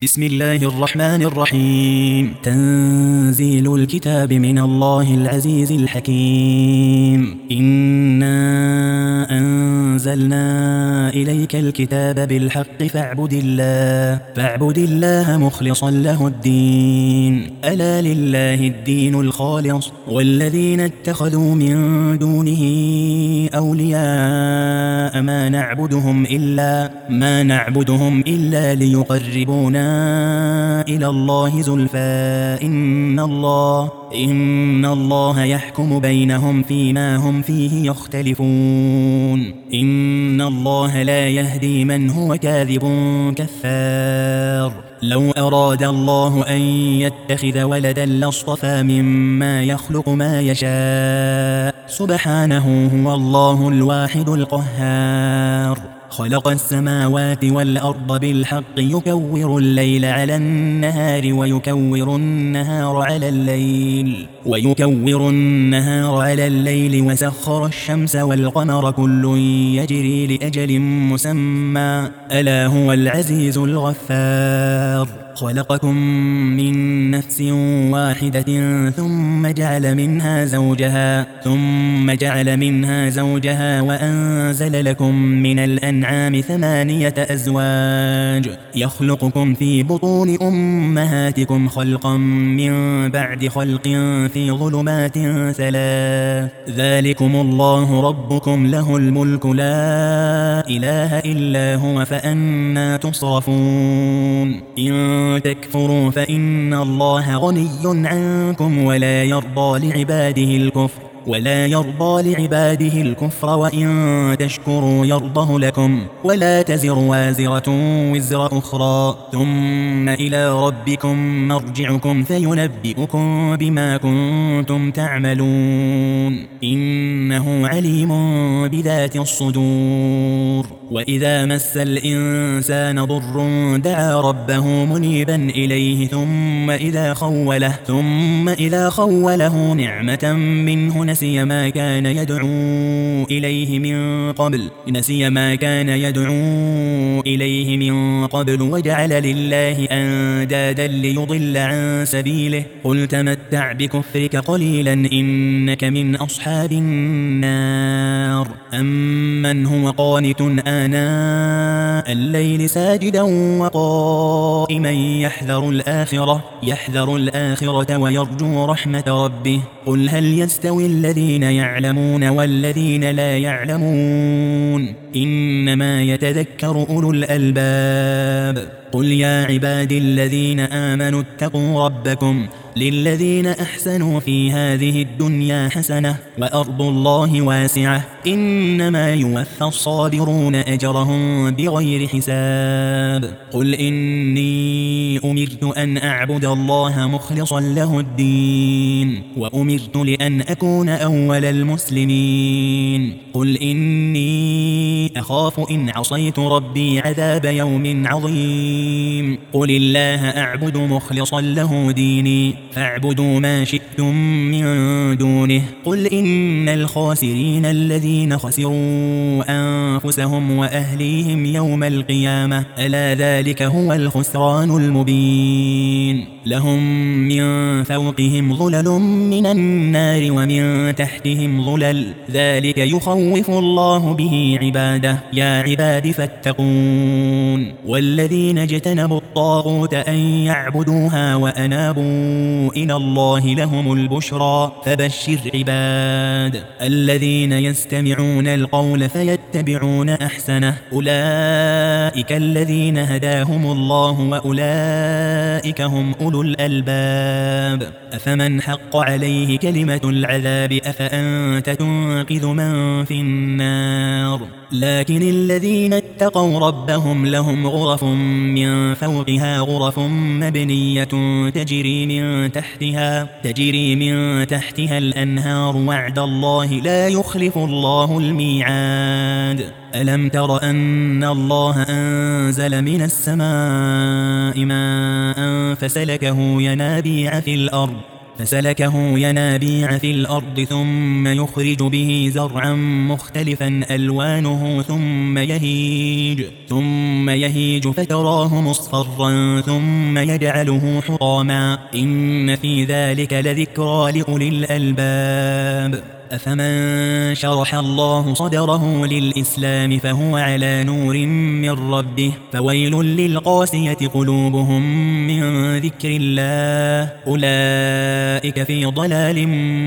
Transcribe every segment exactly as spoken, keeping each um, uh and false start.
بسم الله الرحمن الرحيم. تنزيل الكتاب من الله العزيز الحكيم. إنا أنزلنا إليك الكتاب بالحق فاعبد الله فاعبد الله مخلصا له الدين. ألا لله الدين الخالص والذين اتخذوا من دونه أولياء ما نعبدهم إلا ما نعبدهم إلا ليقربونا إلى الله زلفى إن الله إن الله يحكم بينهم فيما هم فيه يختلفون. إن الله لا يهدي من هو كاذب كفار. لو أراد الله أن يتخذ ولدا لاصطفى مما يخلق ما يشاء سبحانه هو الله الواحد القهار. خلق السماوات والأرض بالحق يكور الليل على النهار ويكور النهار على الليل ويكور النهار على الليل وسخر الشمس والقمر كل يجري لأجل مسمى ألا هو العزيز الغفار. خلقكم من نفس واحدة ثم جعل منها زوجها ثم جعل منها زوجها وأنزل لكم من الأنعام ثمانية أزواج يخلقكم في بطون أمهاتكم خلقا من بعد خلق في ظلمات ثلاث ذلكم الله ربكم له الملك لا إله إلا هو فأنى تصرفون. إن تكفروا فإن الله غني عنكم ولا يرضى لعباده الكفر ولا يرضى لعباده الكفر وإن تشكروا يرضه لكم ولا تزر وازرة وزر أخرى ثم إلى ربكم مرجعكم فينبئكم بما كنتم تعملون إنه عليم بذات الصدور. وإذا مس الإنسان ضر دعا ربه منيبا إليه ثم إذا خوله ثم إذا خوله نعمة منه نسي ما كان يدعو إليه من قبل نسي ما كان يدعو إليه من قبل وجعل لله أندادا ليضل عن سبيله قل تمتع بكفرك قليلا إنك من أصحاب النار. أمن هو قانت آناء الليل ساجدا وقائما يحذر الآخرة يحذر الآخرة ويرجو رحمة ربه قل هل يستوي الذين يعلمون والذين لا يعلمون إنما يتذكر أولو الألباب. قل يا عبادي الذين آمنوا اتقوا ربكم للذين أحسنوا في هذه الدنيا حسنة وأرض الله واسعة إنما يوفى الصابرون أجرهم بغير حساب. قل إني أمرت أن أعبد الله مخلصا له الدين وأمرت لأن أكون أول المسلمين. قل إني أخاف إن عصيت ربي عذاب يوم عظيم. قل الله أعبد مخلصا له ديني فاعبدوا ما شئتم من دونه. قل إن الخاسرين الذين خسروا أنفسهم وأهليهم يوم القيامة ألا ذلك هو الخسران المبين. لهم من فوقهم ظلل من النار ومن تحتهم ظلل ذلك يخوف الله به عباده يا عباد فاتقون. والذين اجتنبوا الطاغوت أن يعبدوها وأنابوا إلى الله لهم البشرى فبشر عباد الذين يستمعون القول فيتبعون أحسنه أولئك الذين هداهم الله وأولئك هم أولو الألباب. أفمن حق عليه كلمة العذاب أفأنت تنقذ من في النار. لكن الذين اتقوا ربهم لهم غرف من فوقها غرف مبنية تجري من تحتها تجري من تحتها الأنهار وعد الله لا يخلف الله الميعاد. ألم تر أن الله أنزل من السماء ماء فسلكه ينابيع في الأرض فسلكه ينابيع في الأرض ثم يخرج به زرعا مختلفا ألوانه ثم يهيج ثم يهيج فتراه مصفرا ثم يجعله حطاما إن في ذلك لذكرى لأولي الألباب أفمن شرح الله صدره للإسلام فهو على نور من ربه فويل للقاسية قلوبهم من ذكر الله أولئك في ضلال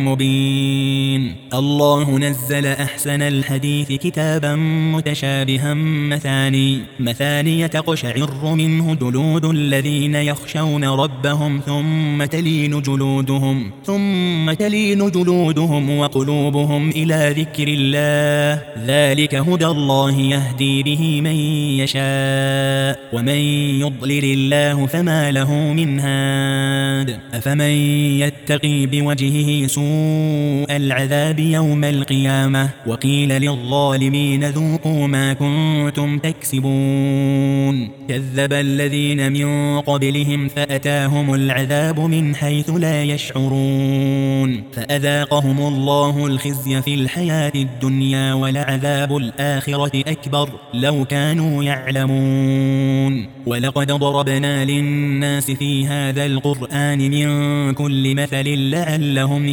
مبين الله نزل أحسن الحديث كتابا متشابها مثاني مثاني تقشعر منه جلود الذين يخشون ربهم ثم تلين جلودهم ثم تلين جلودهم وقلوبهم قلوبهم إلى ذكر الله ذلك هدى الله يهدي به من يشاء ومن يضلل الله فما له من هاد أفمن يتقي بوجهه سوء العذاب يوم القيامة وقيل للظالمين ذوقوا ما كنتم تكسبون كذب الذين من قبلهم فأتاهم العذاب من حيث لا يشعرون فأذاقهم الله الخزي في الحياة الدنيا ولعذاب الآخرة أكبر لو كانوا يعلمون ولقد ضربنا للناس في هذا القرآن من كل مثل لعلهم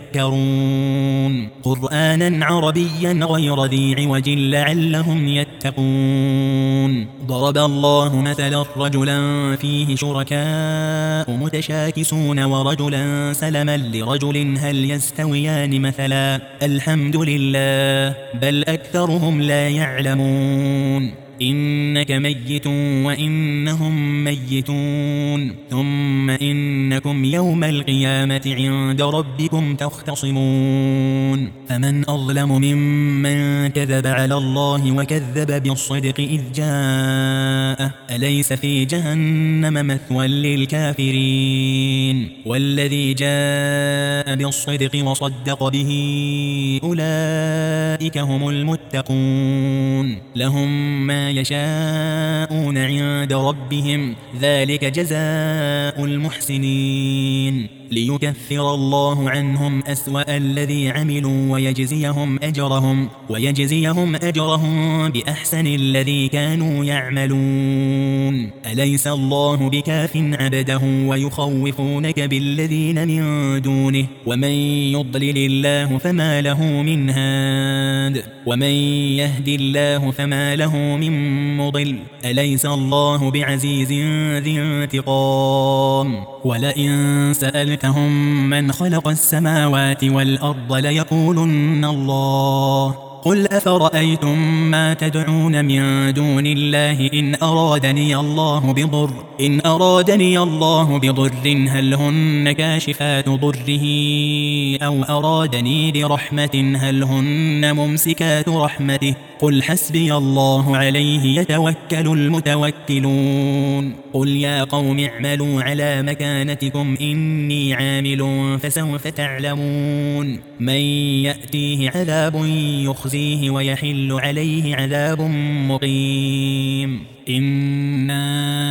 يتذكرون قرآنا عربيا غير ذي عوج لعلهم يتقون ضرب الله مثلا رجلا فيه شركاء متشاكسون ورجلا سلما لرجل هل يستويان مثلا الحمد لله بل أكثرهم لا يعلمون إنك ميت وإنهم ميتون ثم إنكم يوم القيامة عند ربكم تختصمون فمن أظلم ممن كذب على الله وكذب بالصدق إذ جاءه أليس في جهنم مثوى للكافرين والذي جاء بالصدق وصدق به أولئك هم المتقون لهم ما يشاءون عند ربهم ذلك جزاء المحسنين ليكفر الله عنهم أسوأ الذي عملوا ويجزيهم أجرهم ويجزيهم أجرهم بأحسن الذي كانوا يعملون أليس الله بكاف عبده ويخوفونك بالذين من دونه ومن يضلل الله فما له من هاد ومن يهدي الله فما له من مضل أليس الله بعزيز ذي انتقام ولئن سألتهم من خلق السماوات والأرض ليقولن الله قل أفرأيتم ما تدعون من دون الله إن أرادني الله بضر إن أرادني الله بضر هل هن كاشفات ضره أو أرادني برحمة هل هن ممسكات رحمته قل حسبي الله عليه يتوكل المتوكلون قل يا قوم اعملوا على مكانتكم إني عامل فسوف تعلمون من يأتيه عذاب يخزيه ويحل عليه عذاب مقيم إنا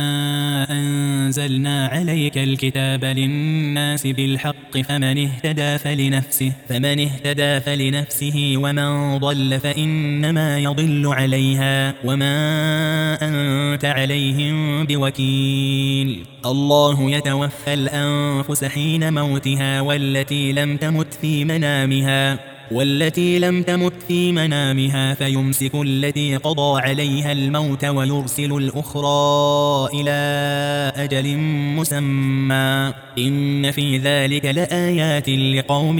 أنزلنا عليك الكتاب للناس بالحق فمن اهتدى فلنفسه فمن اهتدى فلنفسه ومن ضل فإنما يضل عليها وما أنت عليهم بوكيل الله يتوفى الأنفس حين موتها والتي لم تمت في منامها والتي لم تمت في منامها فيمسك التي قضى عليها الموت ويرسل الأخرى إلى أجل مسمى إن في ذلك لآيات لقوم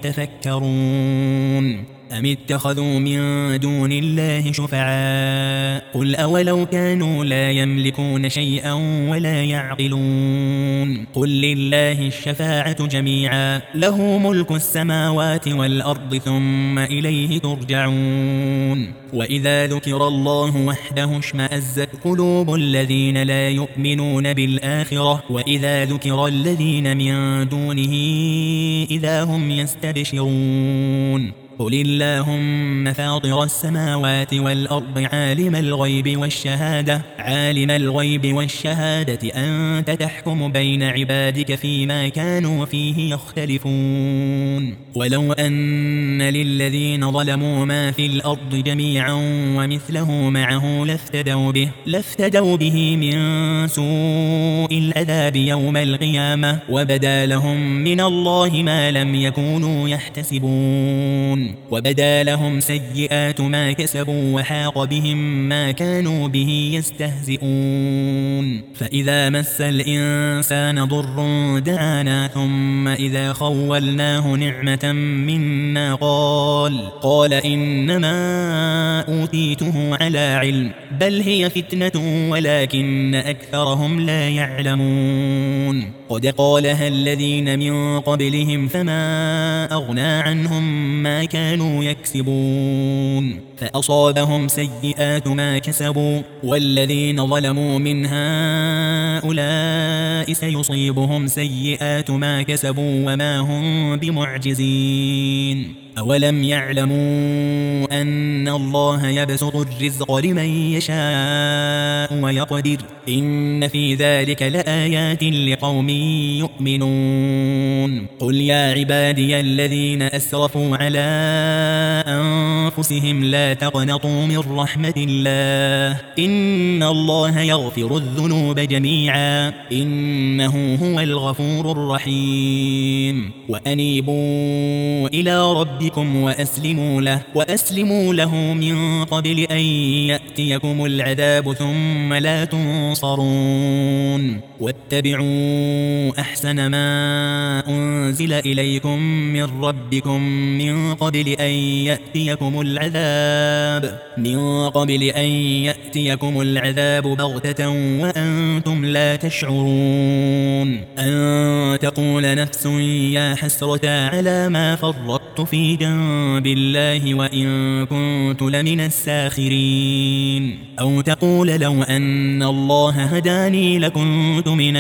يتفكرون أم اتخذوا من دون الله شفعاء قل أولو كانوا لا يملكون شيئا ولا يعقلون قل لله الشفاعة جميعا له ملك السماوات والأرض ثم إليه ترجعون وإذا ذكر الله وحده اشمأزت قلوب الذين لا يؤمنون بالآخرة وإذا ذكر الذين من دونه إذا هم يستبشرون قل اللهم فاطر السماوات والأرض عالم الغيب والشهادة عالم الغيب والشهادة أنت تحكم بين عبادك فيما كانوا فيه يختلفون ولو أن للذين ظلموا ما في الأرض جميعا ومثله معه لافتدوا به لافتدوا به من سوء العذاب يوم القيامة وبدا لهم من الله ما لم يكونوا يحتسبون وبدا لهم سيئات ما كسبوا وحاق بهم ما كانوا به يستهزئون فإذا مس الإنسان ضر دعانا ثم إذا خولناه نعمة منا قال قال إنما أوتيته على علم بل هي فتنة ولكن أكثرهم لا يعلمون قد قالها الذين من قبلهم فما أغنى عنهم ما كانوا يكسبون فأصابهم سيئات ما كسبوا والذين ظلموا من هؤلاء سيصيبهم سيئات ما كسبوا وما هم بمعجزين أولم يعلموا أن الله يبسط الرزق لمن يشاء ويقدر إن في ذلك لآيات لقوم يؤمنون قل يا عبادي الذين أسرفوا على أنفسهم لا تقنطوا من رحمة الله إن الله يغفر الذنوب جميعا إنه هو الغفور الرحيم وأنيبوا إلى ربكم وأسلموا له وأسلموا له من قبل أن يأتيكم العذاب ثم لا تنصرون واتبعوا أحسن ما أنزل إليكم من ربكم من قبل أن يأتيكم العذاب من قبل أن يأتيكم العذاب بغتة وأنتم لا تشعرون أن تقول نفس يا حسرة على ما فرطت في جنب الله وإن كنت لمن الساخرين أو تقول لو أن الله هداني لكنت من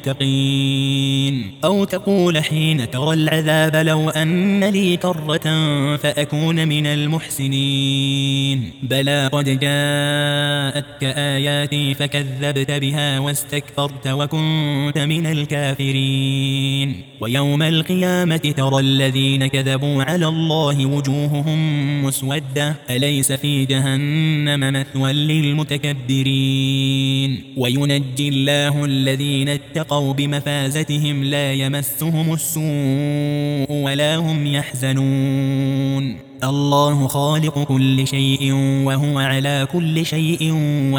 المتقين أو تقول حين ترى العذاب لو أن لي كرة فأكون من المحسنين بلى قد جاءتك آياتي فكذبت بها واستكبرت وكنت من الكافرين ويوم القيامة ترى الذين كذبوا على الله وجوههم مسودة أليس في جهنم مثوى للمتكبرين وينجي الله الذين اتقوا بمفازتهم لا يمسهم السوء ولا هم يحزنون الله خالق كل شيء وهو على كل شيء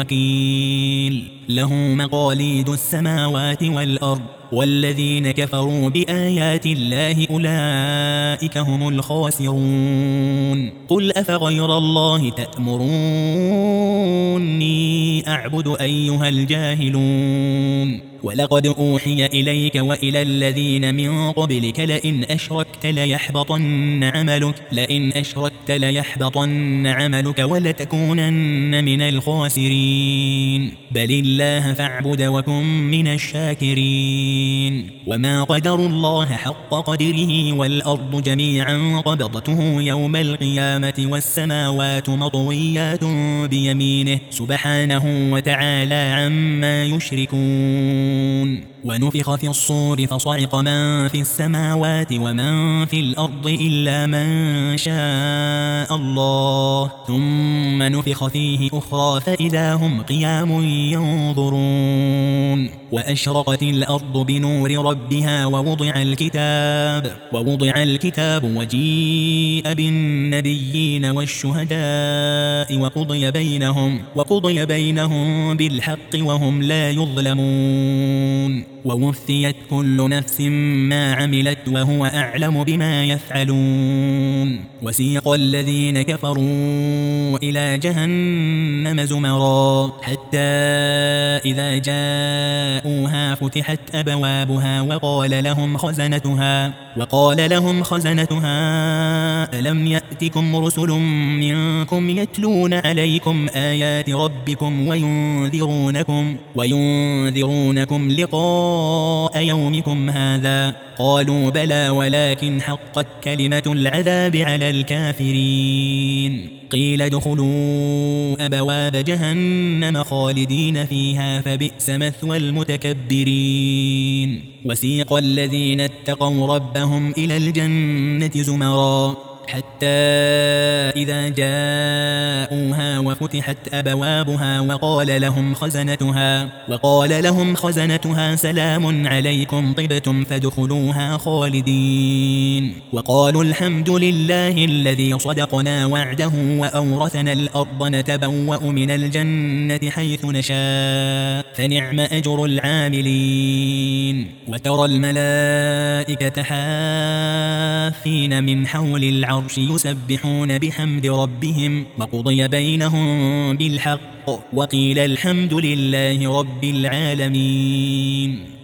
وكيل له مقاليد السماوات والأرض والذين كفروا بآيات الله أولئك هم الخاسرون قل أفغير الله تأمروني أعبد أيها الجاهلون ولقد أوحي إليك وإلى الذين من قبلك لئن أشركت ليحبطن عملك لئن أشركت ليحبطن عملك ولتكونن من الخاسرين بل الله فاعبد وكن من الشاكرين وما قدروا الله حق قدره والأرض جميعا قبضته يوم القيامة والسماوات مطويات بيمينه سبحانه وتعالى عما يشركون ونفخ في الصور فصعق من في السماوات ومن في الأرض إلا من شاء الله ثم نفخ فيه أخرى فإذا هم قيام ينظرون وأشرقت الأرض بنور ربها ووضع الكتاب ووضع الكتاب وجيء بالنبيين والشهداء وقضي بينهم وقضي بينهم بالحق وهم لا يظلمون ووفيت كل نفس ما عملت وهو أعلم بما يفعلون وسيق الذين كفروا إلى جهنم زمرا حتى إذا جاءوها فتحت أبوابها وقال لهم خزنتها وقال لهم خزنتها ألم يأتكم رسل منكم يتلون عليكم آيات ربكم وينذرونكم وينذرونكم لقاء لقاء يومكم هذا؟ قالوا بلى ولكن حقت كلمة العذاب على الكافرين. قيل ادخلوا أبواب جهنم خالدين فيها فبئس مثوى المتكبرين. وسيق الذين اتقوا ربهم إلى الجنة زمرا حتى إذا جاءوها وفتحت أبوابها وقال لهم خزنتها وقال لهم خزنتها سلام عليكم طبتم فادخلوها خالدين. وقالوا الحمد لله الذي صدقنا وعده وأورثنا الأرض نتبوأ من الجنة حيث نشاء فنعم أجر العاملين. وترى الملائكة حافين من حول العرش يسبحون بحمد ربهم وقضي بينهم بالحق وقيل الحمد لله رب العالمين.